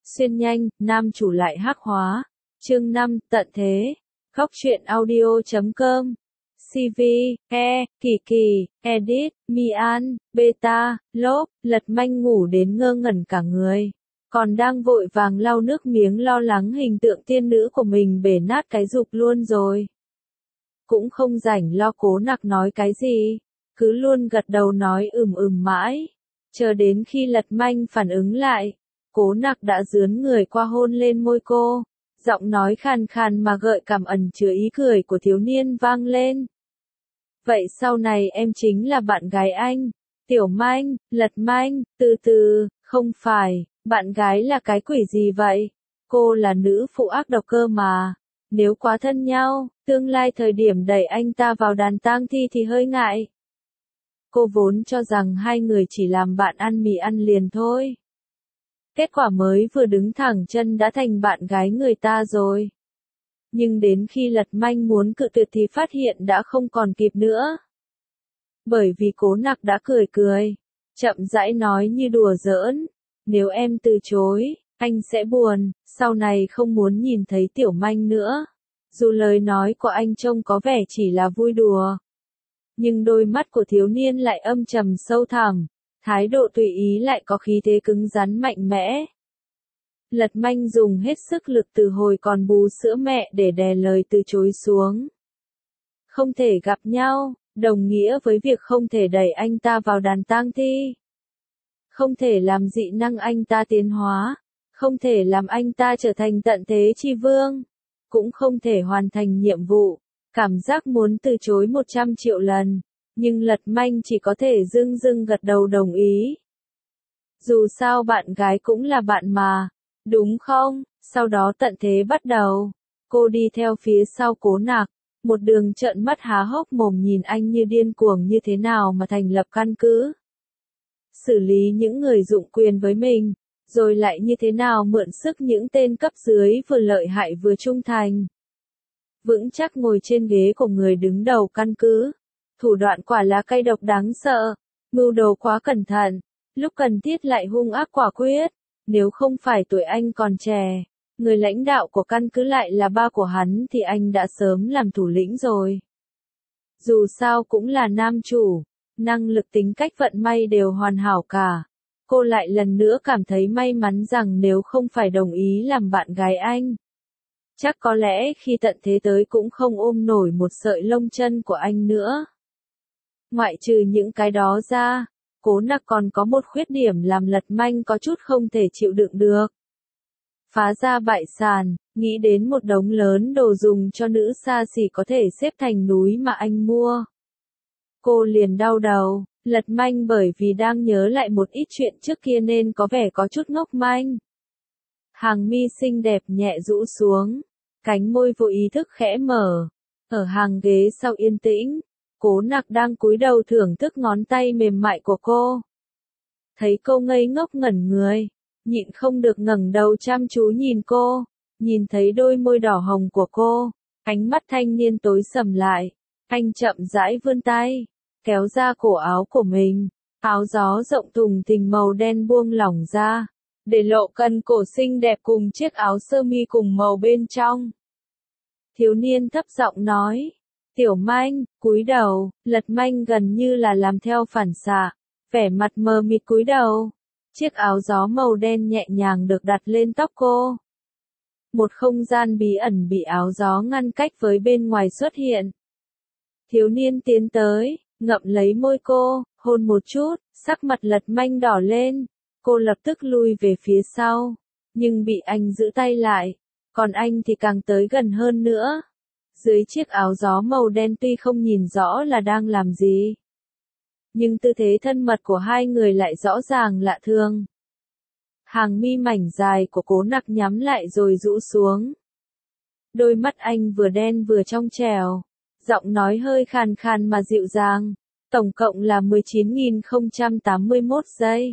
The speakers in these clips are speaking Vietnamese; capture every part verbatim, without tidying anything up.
xuyên nhanh, nam chủ lại hắc hóa. Chương năm, tận thế. Góc truyện audio chấm com. xê vê, E, Kỳ Kỳ, Edit, Mian, Beta, Lốp, Lật Manh ngủ đến ngơ ngẩn cả người. Còn đang vội vàng lau nước miếng lo lắng hình tượng tiên nữ của mình bể nát cái dục luôn rồi. Cũng không rảnh lo Cố Nặc nói cái gì, cứ luôn gật đầu nói ừm ừm mãi. Chờ đến khi Lật Manh phản ứng lại, Cố Nặc đã dướn người qua hôn lên môi cô, giọng nói khàn khàn mà gợi cảm ẩn chứa ý cười của thiếu niên vang lên. Vậy sau này em chính là bạn gái anh. Tiểu Manh, Lật Manh, từ từ, không phải, bạn gái là cái quỷ gì vậy? Cô là nữ phụ ác độc cơ mà. Nếu quá thân nhau, tương lai thời điểm đẩy anh ta vào đàn tang thi thì hơi ngại. Cô vốn cho rằng hai người chỉ làm bạn ăn mì ăn liền thôi. Kết quả mới vừa đứng thẳng chân đã thành bạn gái người ta rồi. Nhưng đến khi Lật Manh muốn cự tuyệt thì phát hiện đã không còn kịp nữa. Bởi vì Cố Nặc đã cười cười, chậm rãi nói như đùa giỡn, nếu em từ chối, anh sẽ buồn, sau này không muốn nhìn thấy Tiểu Manh nữa. Dù lời nói của anh trông có vẻ chỉ là vui đùa, nhưng đôi mắt của thiếu niên lại âm trầm sâu thẳm, thái độ tùy ý lại có khí thế cứng rắn mạnh mẽ. Lật Manh dùng hết sức lực từ hồi còn bú sữa mẹ để đè lời từ chối xuống. Không thể gặp nhau, đồng nghĩa với việc không thể đẩy anh ta vào đàn tang thi. Không thể làm dị năng anh ta tiến hóa, không thể làm anh ta trở thành tận thế chi vương, cũng không thể hoàn thành nhiệm vụ. Cảm giác muốn từ chối một trăm triệu lần, nhưng Lật Manh chỉ có thể dưng dưng gật đầu đồng ý. Dù sao bạn gái cũng là bạn mà, đúng không? Sau đó tận thế bắt đầu. Cô đi theo phía sau Cố Nặc, một đường trợn mắt há hốc mồm nhìn anh như điên cuồng như thế nào mà thành lập căn cứ. Xử lý những người dụng quyền với mình, rồi lại như thế nào mượn sức những tên cấp dưới vừa lợi hại vừa trung thành. Vững chắc ngồi trên ghế của người đứng đầu căn cứ. Thủ đoạn quả là cay độc đáng sợ, mưu đồ quá cẩn thận, lúc cần thiết lại hung ác quả quyết. Nếu không phải tuổi anh còn trẻ, người lãnh đạo của căn cứ lại là ba của hắn thì anh đã sớm làm thủ lĩnh rồi. Dù sao cũng là nam chủ, năng lực tính cách vận may đều hoàn hảo cả. Cô lại lần nữa cảm thấy may mắn rằng nếu không phải đồng ý làm bạn gái anh, chắc có lẽ khi tận thế tới cũng không ôm nổi một sợi lông chân của anh nữa. Ngoại trừ những cái đó ra, Cố Nặc còn có một khuyết điểm làm Lật Manh có chút không thể chịu đựng được. Phá ra bại sản, nghĩ đến một đống lớn đồ dùng cho nữ xa xỉ có thể xếp thành núi mà anh mua. Cô liền đau đầu. Lật Manh bởi vì đang nhớ lại một ít chuyện trước kia nên có vẻ có chút ngốc manh. Hàng mi xinh đẹp nhẹ rũ xuống, cánh môi vô ý thức khẽ mở. Ở hàng ghế sau yên tĩnh, Cố Nặc đang cúi đầu thưởng thức ngón tay mềm mại của cô. Thấy cô ngây ngốc ngẩn người, nhịn không được ngẩng đầu chăm chú nhìn cô, nhìn thấy đôi môi đỏ hồng của cô, ánh mắt thanh niên tối sầm lại, anh chậm rãi vươn tay, kéo ra cổ áo của mình, áo gió rộng thùng thình màu đen buông lỏng ra, để lộ cần cổ xinh đẹp cùng chiếc áo sơ mi cùng màu bên trong. Thiếu niên thấp giọng nói, Tiểu Manh, cúi đầu. Lật Manh gần như là làm theo phản xạ, vẻ mặt mờ mịt cúi đầu. Chiếc áo gió màu đen nhẹ nhàng được đặt lên tóc cô. Một không gian bí ẩn bị áo gió ngăn cách với bên ngoài xuất hiện. Thiếu niên tiến tới, ngậm lấy môi cô, hôn một chút, sắc mặt Lật Manh đỏ lên. Cô lập tức lui về phía sau, nhưng bị anh giữ tay lại, còn anh thì càng tới gần hơn nữa. Dưới chiếc áo gió màu đen tuy không nhìn rõ là đang làm gì, nhưng tư thế thân mật của hai người lại rõ ràng lạ thường. Hàng mi mảnh dài của Cố Nặc nhắm lại rồi rũ xuống. Đôi mắt anh vừa đen vừa trong trẻo, giọng nói hơi khàn khàn mà dịu dàng, tổng cộng là mười chín nghìn không trăm tám mươi mốt giây.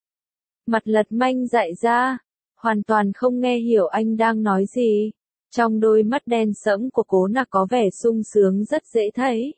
Mặt Lật Manh dại ra, hoàn toàn không nghe hiểu anh đang nói gì. Trong đôi mắt đen sẫm của Cố Nặc có vẻ sung sướng rất dễ thấy.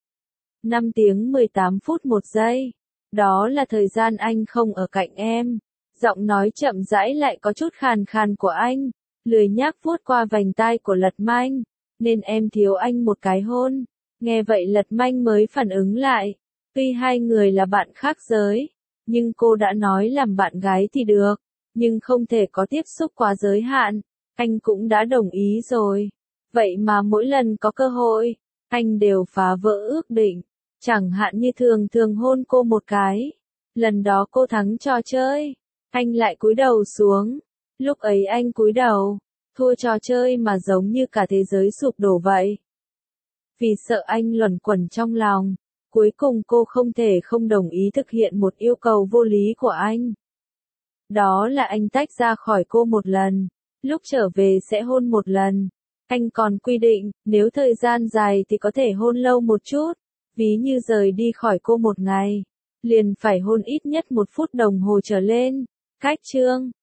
năm tiếng mười tám phút một giây. Đó là thời gian anh không ở cạnh em. Giọng nói chậm rãi lại có chút khàn khàn của anh, lười nhác vuốt qua vành tai của Lật Manh, nên em thiếu anh một cái hôn. Nghe vậy Lật Manh mới phản ứng lại, tuy hai người là bạn khác giới, nhưng cô đã nói làm bạn gái thì được, nhưng không thể có tiếp xúc quá giới hạn, anh cũng đã đồng ý rồi. Vậy mà mỗi lần có cơ hội, anh đều phá vỡ ước định, chẳng hạn như thường thường hôn cô một cái. Lần đó cô thắng trò chơi, anh lại cúi đầu xuống. Lúc ấy anh cúi đầu, thua trò chơi mà giống như cả thế giới sụp đổ vậy. Vì sợ anh luẩn quẩn trong lòng, cuối cùng cô không thể không đồng ý thực hiện một yêu cầu vô lý của anh. Đó là anh tách ra khỏi cô một lần, lúc trở về sẽ hôn một lần. Anh còn quy định, nếu thời gian dài thì có thể hôn lâu một chút, ví như rời đi khỏi cô một ngày, liền phải hôn ít nhất một phút đồng hồ trở lên. Cách chương